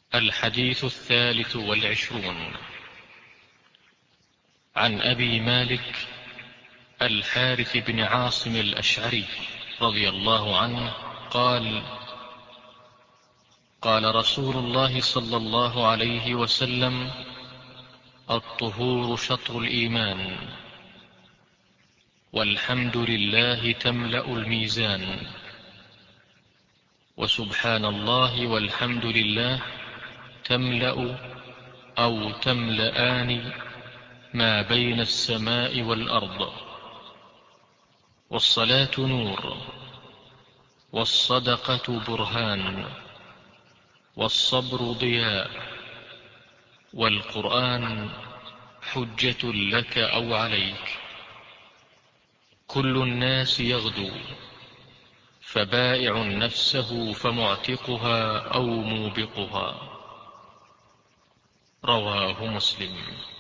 الحديث 23 عن أبي مالك الحارث بن عاصم الأشعري رضي الله عنه قال: قال رسول الله صلى الله عليه وسلم: الطهور شطر الإيمان، والحمد لله تملأ الميزان، وسبحان الله والحمد لله تملأ أو تملأان ما بين السماء والأرض، والصلاة نور، والصدقة برهان، والصبر ضياء، والقرآن حجة لك أو عليك. كل الناس يغدو، فبائع نفسه فمعتقها أو موبقها. رواه مسلم.